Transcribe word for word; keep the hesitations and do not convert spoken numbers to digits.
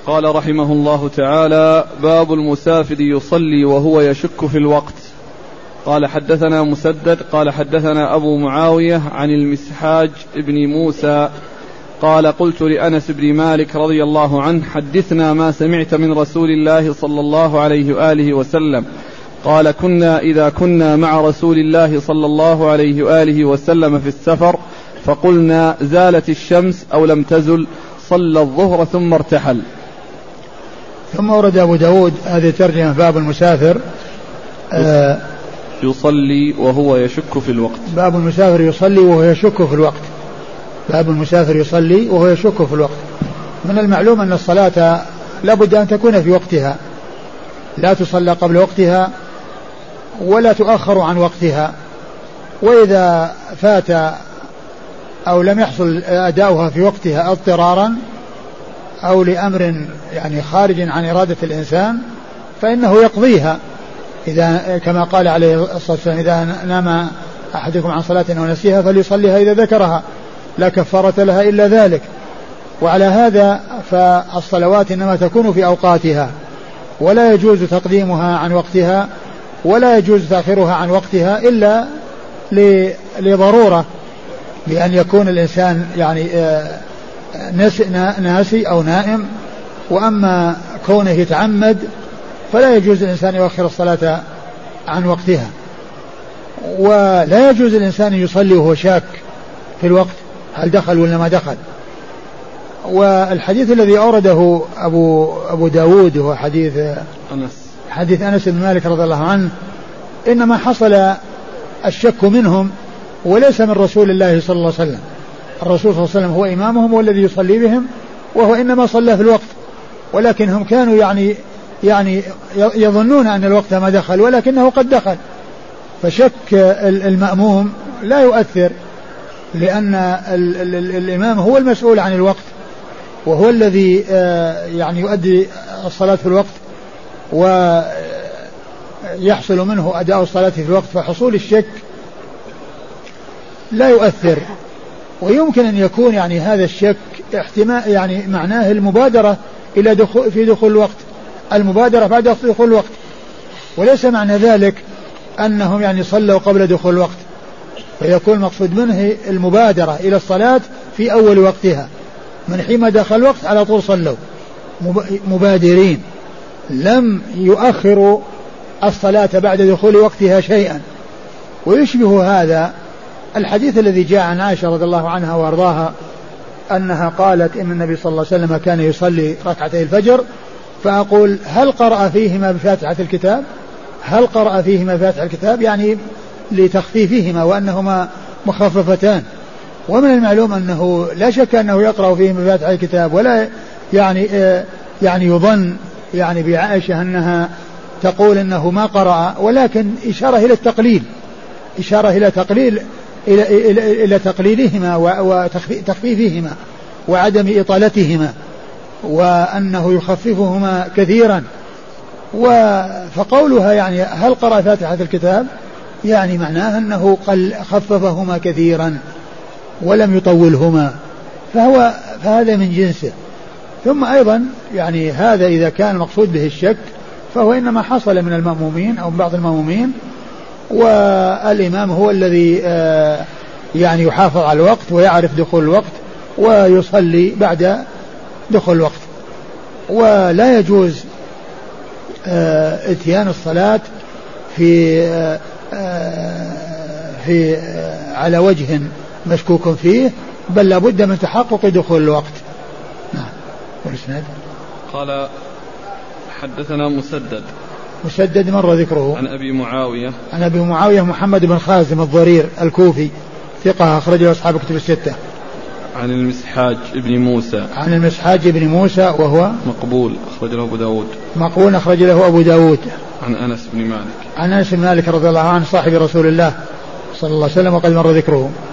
قال رحمه الله تعالى: باب المسافر يصلي وهو يشك في الوقت. قال حدثنا مسدد قال حدثنا أبو معاوية عن المسحاج بن موسى قال: قلت لأنس بن مالك رضي الله عنه: حدثنا ما سمعت من رسول الله صلى الله عليه وآله وسلم. قال: كنا إذا كنا مع رسول الله صلى الله عليه وآله وسلم في السفر فقلنا: زالت الشمس أو لم تزل، صلى الظهر ثم ارتحل. ثم ورد أبو داود هذه ترجمة: باب المسافر آه يصلي وهو يشك في الوقت. باب المسافر يصلي وهو يشك في الوقت. باب المسافر يصلي وهو يشك في الوقت. من المعلوم أن الصلاة لابد أن تكون في وقتها، لا تصلى قبل وقتها ولا تؤخر عن وقتها، وإذا فات أو لم يحصل أداؤها في وقتها اضطرارا أو لأمر يعني خارج عن إرادة الإنسان فإنه يقضيها، إذا كما قال عليه الصلاة والسلام: إذا نام أحدكم عن صلاة أو نسيها فليصليها إذا ذكرها، لا كفارة لها إلا ذلك. وعلى هذا فالصلوات إنما تكون في أوقاتها، ولا يجوز تقديمها عن وقتها ولا يجوز تأخيرها عن وقتها إلا لضرورة، بأن يكون الإنسان يعني ناسي أو نائم. وأما كونه يتعمد فلا يجوز الإنسان يؤخر الصلاة عن وقتها، ولا يجوز الإنسان يصلي وهو شاك في الوقت هل دخل ولا ما دخل. والحديث الذي أورده أبو, أبو داود هو حديث أنس حديث أنس بن مالك رضي الله عنه، إنما حصل الشك منهم وليس من رسول الله صلى الله عليه وسلم. الرسول صلى الله عليه وسلم هو إمامهم والذي يصلي بهم، وهو إنما صلى في الوقت، ولكنهم كانوا يعني يعني يظنون أن الوقت ما دخل ولكنه قد دخل، فشك المأموم لا يؤثر، لأن ال ال ال الإمام هو المسؤول عن الوقت، وهو الذي يعني يؤدي الصلاة في الوقت ويحصل منه أداء الصلاة في الوقت، فحصول الشك لا يؤثر. ويمكن أن يكون يعني هذا الشك احتمال يعني معناه المبادرة إلى دخول في دخول الوقت، المبادرة بعد دخول الوقت، وليس معنى ذلك أنهم يعني صلوا قبل دخول الوقت، فيكون المقصود منه المبادرة إلى الصلاة في أول وقتها، من حين دخل الوقت على طول صلوا مبادرين، لم يؤخروا الصلاة بعد دخول وقتها شيئا. ويشبه هذا الحديث الذي جاء عن عائشة رضي الله عنها وارضاها أنها قالت: إن النبي صلى الله عليه وسلم كان يصلي ركعتي الفجر فأقول: هل قرأ فيهما بفاتحة الكتاب؟ هل قرأ فيهما بفاتحة الكتاب؟ يعني لتخفيفهما وأنهما مخففتان. ومن المعلوم أنه لا شك أنه يقرأ فيهما بفاتحة الكتاب، ولا يعني يعني يظن يعني بعائشة أنها تقول أنه ما قرأ، ولكن إشارة إلى التقليل، إشارة إلى تقليل إلى إلى, إلى تقليلهما وتخفيفهما وعدم إطالتهما، وأنه يخففهما كثيرا. فقولها يعني هل قرأ فاتحة الكتاب يعني معناه أنه قل خففهما كثيرا ولم يطولهما، فهو فهذا من جنسه. ثم أيضا يعني هذا إذا كان المقصود به الشك فهو إنما حصل من المأمومين أو من بعض المأمومين، والإمام هو الذي يعني يحافظ على الوقت ويعرف دخول الوقت ويصلي بعد دخول الوقت. ولا يجوز اتيان الصلاة في في على وجه مشكوك فيه، بل لابد من تحقق دخول الوقت. نعم. والإسناد قال حدثنا مسدد مسدد مر ذكره عن أبي معاوية عن أبي معاوية محمد بن خازم الضرير الكوفي ثقة أخرجه أصحاب كتب الستة. عن المسحاج ابن موسى عن المسحاج ابن موسى وهو مقبول أخرج له أبو داود مقبول أخرج له أبو داود. عن أنس بن مالك عن أنس بن مالك رضي الله عنه صاحب رسول الله صلى الله عليه وسلم وقد مر ذكره.